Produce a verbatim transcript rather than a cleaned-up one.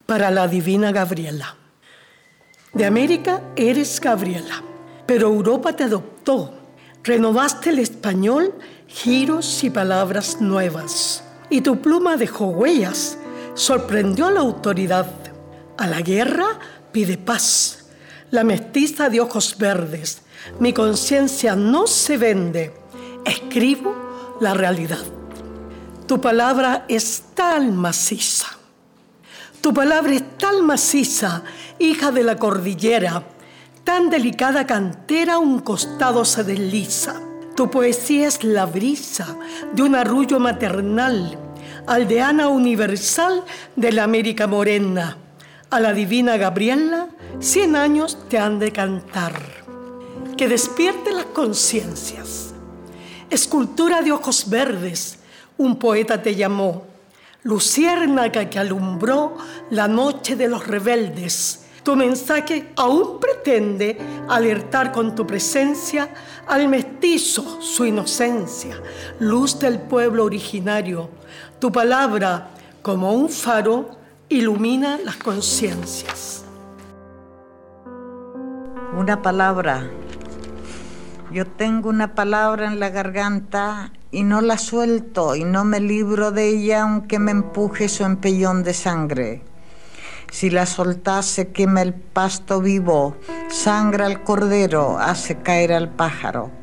para la divina Gabriela. De América eres Gabriela, pero Europa te adoptó. Renovaste el español, giros y palabras nuevas. Y tu pluma dejó huellas, sorprendió a la autoridad. A la guerra pide paz. La mestiza de ojos verdes, mi conciencia no se vende. Escribo la realidad. Tu palabra es tan maciza. Tu palabra es tan maciza, hija de la cordillera, tan delicada cantera un costado se desliza. Tu poesía es la brisa de un arrullo maternal, aldeana universal de la América morena. A la divina Gabriela, cien años te han de cantar. Que despierte las conciencias. Escultura de ojos verdes, un poeta te llamó. Luciérnaga que alumbró la noche de los rebeldes. Tu mensaje aún pretende alertar con tu presencia al mestizo su inocencia, luz del pueblo originario. Tu palabra, como un faro, ilumina las conciencias. Una palabra. Yo tengo una palabra en la garganta y no la suelto y no me libro de ella aunque me empuje su empellón de sangre. Si la soltase quema el pasto vivo, sangra al cordero, hace caer al pájaro.